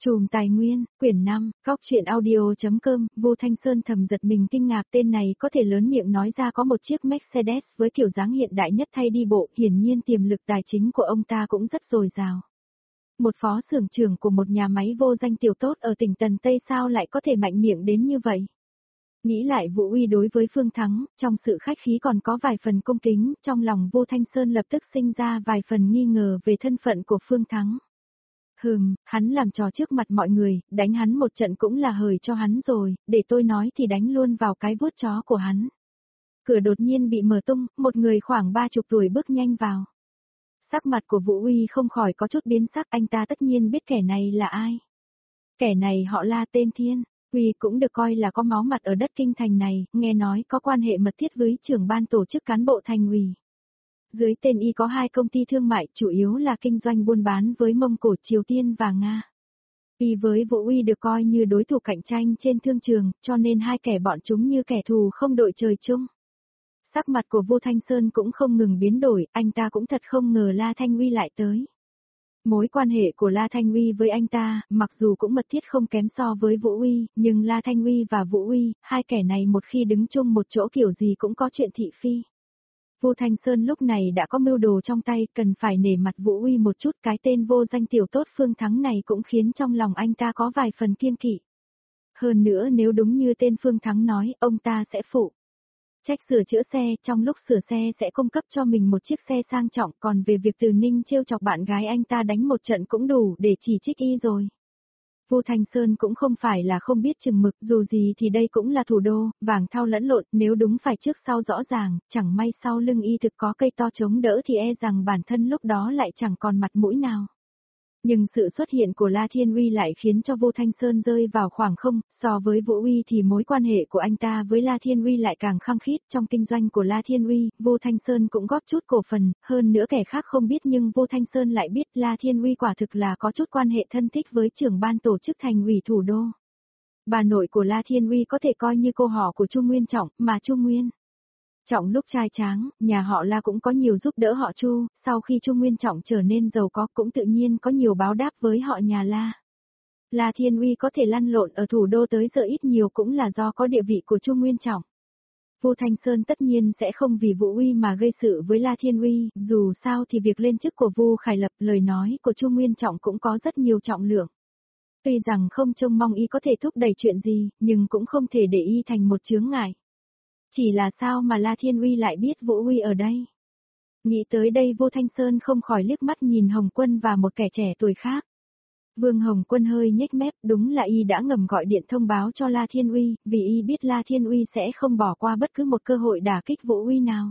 Trùm tài nguyên, quyển 5, góc truyện audio.com, Vu Thanh Sơn thầm giật mình kinh ngạc tên này có thể lớn miệng nói ra có một chiếc Mercedes với kiểu dáng hiện đại nhất thay đi bộ, hiển nhiên tiềm lực tài chính của ông ta cũng rất dồi dào. Một phó xưởng trưởng của một nhà máy vô danh tiểu tốt ở tỉnh Tần Tây sao lại có thể mạnh miệng đến như vậy? Nghĩ lại Vũ Uy đối với Phương Thắng, trong sự khách khí còn có vài phần cung kính, trong lòng Vu Thanh Sơn lập tức sinh ra vài phần nghi ngờ về thân phận của Phương Thắng. Hắn làm trò trước mặt mọi người, đánh hắn một trận cũng là hời cho hắn rồi, để tôi nói thì đánh luôn vào cái vuốt chó của hắn. Cửa đột nhiên bị mở tung, một người khoảng 30 tuổi bước nhanh vào. Sắc mặt của Vũ Uy không khỏi có chút biến sắc, anh ta tất nhiên biết kẻ này là ai. Kẻ này họ La tên Thiên, Uy cũng được coi là có máu mặt ở đất kinh thành này, nghe nói có quan hệ mật thiết với trưởng ban tổ chức cán bộ thành ủy. Dưới tên y có 2 công ty thương mại chủ yếu là kinh doanh buôn bán với Mông Cổ, Triều Tiên và Nga. Y với Vũ Uy được coi như đối thủ cạnh tranh trên thương trường, cho nên hai kẻ bọn chúng như kẻ thù không đội trời chung. Sắc mặt của Vu Thanh Sơn cũng không ngừng biến đổi, anh ta cũng thật không ngờ La Thanh Uy lại tới. Mối quan hệ của La Thanh Uy với anh ta, mặc dù cũng mật thiết không kém so với Vũ Uy, nhưng La Thanh Uy và Vũ Uy, hai kẻ này một khi đứng chung một chỗ kiểu gì cũng có chuyện thị phi. Vu Thanh Sơn lúc này đã có mưu đồ trong tay, cần phải nể mặt Vũ Uy một chút, cái tên vô danh tiểu tốt Phương Thắng này cũng khiến trong lòng anh ta có vài phần kiêng kỵ. Hơn nữa nếu đúng như tên Phương Thắng nói, ông ta sẽ phụ trách sửa chữa xe, trong lúc sửa xe sẽ cung cấp cho mình một chiếc xe sang trọng, còn về việc Từ Ninh trêu chọc bạn gái anh ta đánh một trận cũng đủ để chỉ trích y rồi. Vu Thanh Sơn cũng không phải là không biết chừng mực, dù gì thì đây cũng là thủ đô, vàng thau lẫn lộn, nếu đúng phải trước sau rõ ràng, chẳng may sau lưng y thực có cây to chống đỡ thì e rằng bản thân lúc đó lại chẳng còn mặt mũi nào. Nhưng sự xuất hiện của La Thiên Uy lại khiến cho Vu Thanh Sơn rơi vào khoảng không, so với Vũ Uy thì mối quan hệ của anh ta với La Thiên Uy lại càng khăng khít, trong kinh doanh của La Thiên Uy, Vu Thanh Sơn cũng góp chút cổ phần, hơn nữa kẻ khác không biết nhưng Vu Thanh Sơn lại biết La Thiên Uy quả thực là có chút quan hệ thân thích với trưởng ban tổ chức thành ủy thủ đô. Bà nội của La Thiên Uy có thể coi như cô họ của Chu Nguyên Trọng, mà Chu Nguyên Trọng lúc trai tráng, nhà họ La cũng có nhiều giúp đỡ họ Chu, sau khi Chu Nguyên Trọng trở nên giàu có cũng tự nhiên có nhiều báo đáp với họ nhà La. La Thiên Uy có thể lăn lộn ở thủ đô tới giờ ít nhiều cũng là do có địa vị của Chu Nguyên Trọng. Vu Thanh Sơn tất nhiên sẽ không vì Vũ Uy mà gây sự với La Thiên Uy, dù sao thì việc lên chức của Vu Khải Lập, lời nói của Chu Nguyên Trọng cũng có rất nhiều trọng lượng. Tuy rằng không trông mong y có thể thúc đẩy chuyện gì, nhưng cũng không thể để y thành một chướng ngại. Chỉ là sao mà La Thiên Uy lại biết Vũ Uy ở đây? Nghĩ tới đây Vu Thanh Sơn không khỏi liếc mắt nhìn Hồng Quân và một kẻ trẻ tuổi khác. Vương Hồng Quân hơi nhếch mép, đúng là y đã ngầm gọi điện thông báo cho La Thiên Uy, vì y biết La Thiên Uy sẽ không bỏ qua bất cứ một cơ hội đả kích Vũ Uy nào.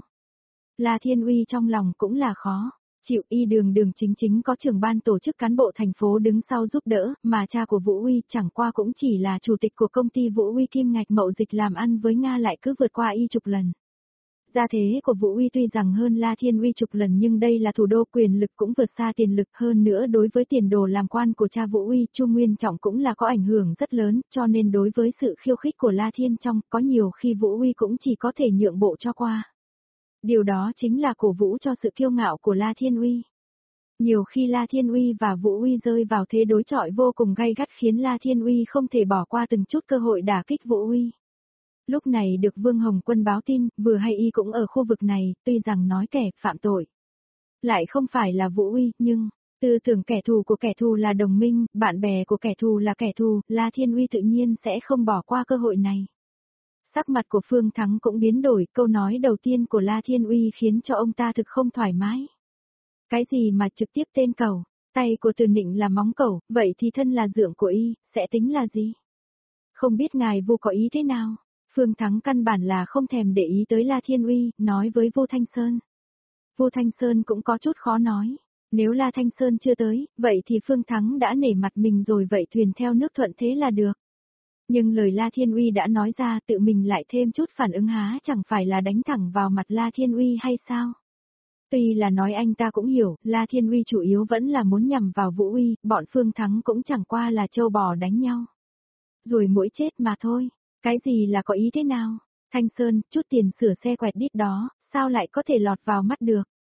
La Thiên Uy trong lòng cũng là khó chịu, y đường đường chính chính có trưởng ban tổ chức cán bộ thành phố đứng sau giúp đỡ, mà cha của Vũ Uy chẳng qua cũng chỉ là chủ tịch của công ty Vũ Uy Kim Ngạch Mậu Dịch, làm ăn với Nga lại cứ vượt qua y chục lần. Gia thế của Vũ Uy tuy rằng hơn La Thiên Uy chục lần nhưng đây là thủ đô, quyền lực cũng vượt xa tiền lực, hơn nữa đối với tiền đồ làm quan của cha Vũ Uy, Chu Nguyên Trọng cũng là có ảnh hưởng rất lớn, cho nên đối với sự khiêu khích của La Thiên Trong, có nhiều khi Vũ Uy cũng chỉ có thể nhượng bộ cho qua. Điều đó chính là cổ vũ cho sự kiêu ngạo của La Thiên Uy. Nhiều khi La Thiên Uy và Vũ Uy rơi vào thế đối chọi vô cùng gay gắt khiến La Thiên Uy không thể bỏ qua từng chút cơ hội đả kích Vũ Uy. Lúc này được Vương Hồng Quân báo tin, vừa hay y cũng ở khu vực này, tuy rằng nói kẻ phạm tội lại không phải là Vũ Uy, nhưng tư tưởng kẻ thù của kẻ thù là đồng minh, bạn bè của kẻ thù là kẻ thù, La Thiên Uy tự nhiên sẽ không bỏ qua cơ hội này. Sắc mặt của Phương Thắng cũng biến đổi, câu nói đầu tiên của La Thiên Uy khiến cho ông ta thực không thoải mái. Cái gì mà trực tiếp tên cẩu, tay của Từ Nịnh là móng cẩu, vậy thì thân là dượng của y, sẽ tính là gì? Không biết ngài Vu có ý thế nào? Phương Thắng căn bản là không thèm để ý tới La Thiên Uy, nói với Vu Thanh Sơn. Vu Thanh Sơn cũng có chút khó nói, nếu La Thanh Sơn chưa tới, vậy thì Phương Thắng đã nể mặt mình rồi, vậy thuyền theo nước thuận thế là được. Nhưng lời La Thiên Uy đã nói ra, tự mình lại thêm chút phản ứng há chẳng phải là đánh thẳng vào mặt La Thiên Uy hay sao? Tuy là nói anh ta cũng hiểu, La Thiên Uy chủ yếu vẫn là muốn nhằm vào Vũ Uy, bọn Phương Thắng cũng chẳng qua là trâu bò đánh nhau. Rồi mỗi chết mà thôi, cái gì là có ý thế nào? Thanh Sơn, chút tiền sửa xe quẹt đít đó, sao lại có thể lọt vào mắt được?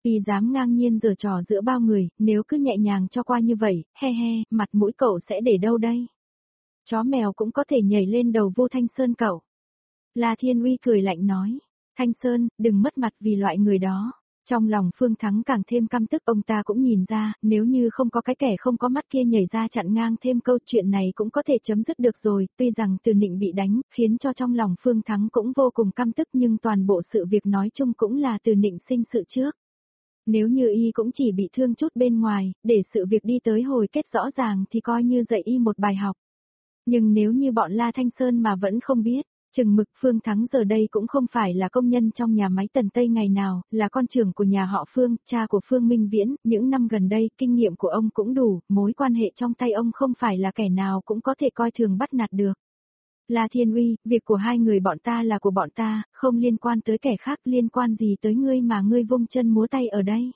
Y dám ngang nhiên giở trò giữa bao người, nếu cứ nhẹ nhàng cho qua như vậy, he he, mặt mũi cậu sẽ để đâu đây? Chó mèo cũng có thể nhảy lên đầu Vu Thanh Sơn cậu. La Thiên Uy cười lạnh nói, Thanh Sơn, đừng mất mặt vì loại người đó. Trong lòng Phương Thắng càng thêm căm tức, ông ta cũng nhìn ra, nếu như không có cái kẻ không có mắt kia nhảy ra chặn ngang thêm câu chuyện này cũng có thể chấm dứt được rồi, tuy rằng Từ Nịnh bị đánh, khiến cho trong lòng Phương Thắng cũng vô cùng căm tức nhưng toàn bộ sự việc nói chung cũng là Từ Nịnh sinh sự trước. Nếu như y cũng chỉ bị thương chút bên ngoài, để sự việc đi tới hồi kết rõ ràng thì coi như dạy y một bài học. Nhưng nếu như bọn La Thanh Sơn mà vẫn không biết, chừng mực Phương Thắng giờ đây cũng không phải là công nhân trong nhà máy Tần Tây ngày nào, là con trưởng của nhà họ Phương, cha của Phương Minh Viễn, những năm gần đây kinh nghiệm của ông cũng đủ, mối quan hệ trong tay ông không phải là kẻ nào cũng có thể coi thường bắt nạt được. La Thiên Uy, việc của hai người bọn ta là của bọn ta, không liên quan tới kẻ khác, liên quan gì tới ngươi mà ngươi vung chân múa tay ở đây.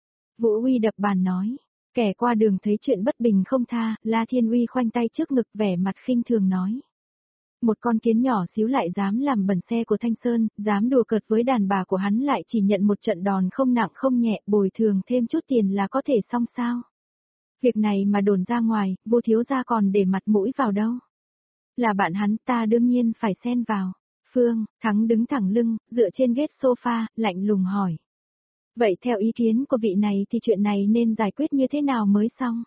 Vũ Uy đập bàn nói, kẻ qua đường thấy chuyện bất bình không tha, La Thiên Uy khoanh tay trước ngực vẻ mặt khinh thường nói. Một con kiến nhỏ xíu lại dám làm bẩn xe của Thanh Sơn, dám đùa cợt với đàn bà của hắn lại chỉ nhận một trận đòn không nặng không nhẹ, bồi thường thêm chút tiền là có thể xong sao. Việc này mà đồn ra ngoài, Vô thiếu gia còn để mặt mũi vào đâu. Là bạn hắn ta đương nhiên phải xen vào. Phương Thắng đứng thẳng lưng, dựa trên ghế sofa, lạnh lùng hỏi. Vậy theo ý kiến của vị này thì chuyện này nên giải quyết như thế nào mới xong?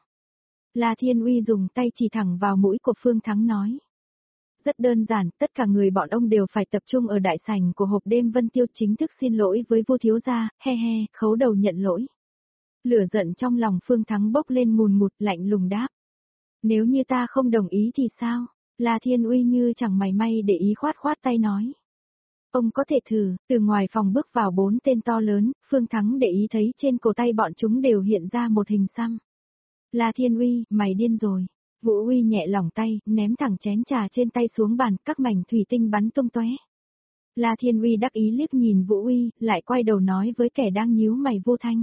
La Thiên Uy dùng tay chỉ thẳng vào mũi của Phương Thắng nói. Rất đơn giản, tất cả người bọn ông đều phải tập trung ở đại sảnh của hộp đêm Vân Tiêu chính thức xin lỗi với Vô thiếu gia, he he, khấu đầu nhận lỗi. Lửa giận trong lòng Phương Thắng bốc lên ngùn ngụt, lạnh lùng đáp. Nếu như ta không đồng ý thì sao? La Thiên Uy như chẳng mảy may để ý khoát khoát tay nói. Ông có thể thử, từ ngoài phòng bước vào 4 tên to lớn, Phương Thắng để ý thấy trên cổ tay bọn chúng đều hiện ra một hình xăm. La Thiên Uy, mày điên rồi. Vũ Uy nhẹ lỏng tay, ném thẳng chén trà trên tay xuống bàn, các mảnh thủy tinh bắn tung tóe. La Thiên Uy đắc ý liếc nhìn Vũ Uy, lại quay đầu nói với kẻ đang nhíu mày Vô Thanh.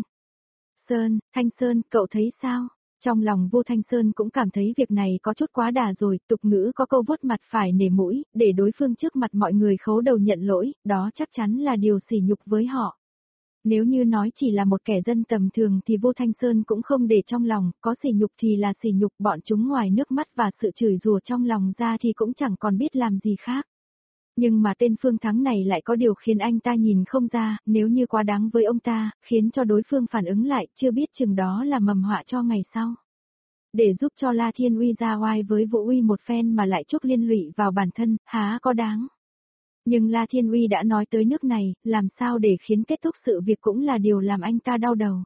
Thanh Sơn, cậu thấy sao? Trong lòng Vô Thanh Sơn cũng cảm thấy việc này có chút quá đà rồi, tục ngữ có câu vuốt mặt phải nể mũi, để đối phương trước mặt mọi người khấu đầu nhận lỗi, đó chắc chắn là điều sỉ nhục với họ. Nếu như nói chỉ là một kẻ dân tầm thường thì Vô Thanh Sơn cũng không để trong lòng, có sỉ nhục thì là sỉ nhục, bọn chúng ngoài nước mắt và sự chửi rủa trong lòng ra thì cũng chẳng còn biết làm gì khác. Nhưng mà tên Phương Thắng này lại có điều khiến anh ta nhìn không ra, nếu như quá đáng với ông ta, khiến cho đối phương phản ứng lại, chưa biết chừng đó là mầm họa cho ngày sau. Để giúp cho La Thiên Uy ra oai với Vũ Uy một phen mà lại chuốc liên lụy vào bản thân, há có đáng. Nhưng La Thiên Uy đã nói tới nước này, làm sao để khiến kết thúc sự việc cũng là điều làm anh ta đau đầu.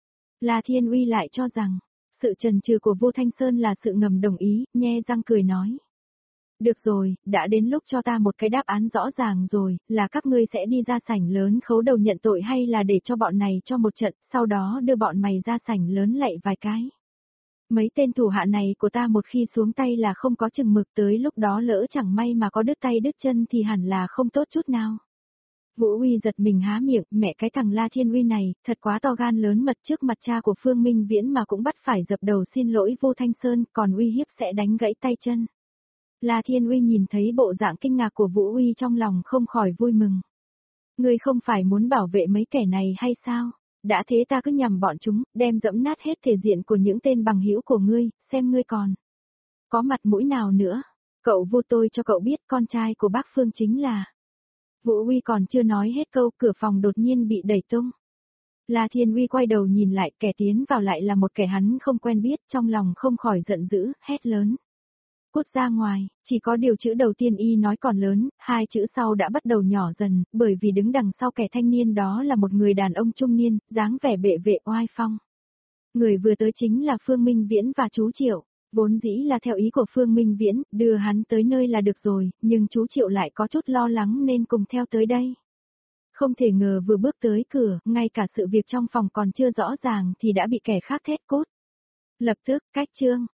La Thiên Uy lại cho rằng, sự chần chừ của Vô Thanh Sơn là sự ngầm đồng ý, nhe răng cười nói. Được rồi, đã đến lúc cho ta một cái đáp án rõ ràng rồi, là các ngươi sẽ đi ra sảnh lớn khấu đầu nhận tội hay là để cho bọn này cho một trận, sau đó đưa bọn mày ra sảnh lớn lạy vài cái. Mấy tên thủ hạ này của ta một khi xuống tay là không có chừng mực, tới lúc đó lỡ chẳng may mà có đứt tay đứt chân thì hẳn là không tốt chút nào. Vũ Uy giật mình há miệng, mẹ cái thằng La Thiên Uy này, thật quá to gan lớn mật, trước mặt cha của Phương Minh Viễn mà cũng bắt phải dập đầu xin lỗi Vô Thanh Sơn, còn uy hiếp sẽ đánh gãy tay chân. La Thiên Uy nhìn thấy bộ dạng kinh ngạc của Vũ Uy trong lòng không khỏi vui mừng. Ngươi không phải muốn bảo vệ mấy kẻ này hay sao? Đã thế ta cứ nhằm bọn chúng, đem dẫm nát hết thể diện của những tên bằng hữu của ngươi, xem ngươi còn có mặt mũi nào nữa. Cậu Vô, tôi cho cậu biết con trai của bác Phương chính là. Vũ Uy còn chưa nói hết câu, cửa phòng đột nhiên bị đẩy tung. La Thiên Uy quay đầu nhìn lại, kẻ tiến vào lại là một kẻ hắn không quen biết, trong lòng không khỏi giận dữ, hét lớn. Cút ra ngoài, chỉ có điều chữ đầu tiên y nói còn lớn, hai chữ sau đã bắt đầu nhỏ dần, bởi vì đứng đằng sau kẻ thanh niên đó là một người đàn ông trung niên, dáng vẻ bệ vệ oai phong. Người vừa tới chính là Phương Minh Viễn và chú Triệu, vốn dĩ là theo ý của Phương Minh Viễn, đưa hắn tới nơi là được rồi, nhưng chú Triệu lại có chút lo lắng nên cùng theo tới đây. Không thể ngờ vừa bước tới cửa, ngay cả sự việc trong phòng còn chưa rõ ràng thì đã bị kẻ khác thét cút. Lập tức, cách chương.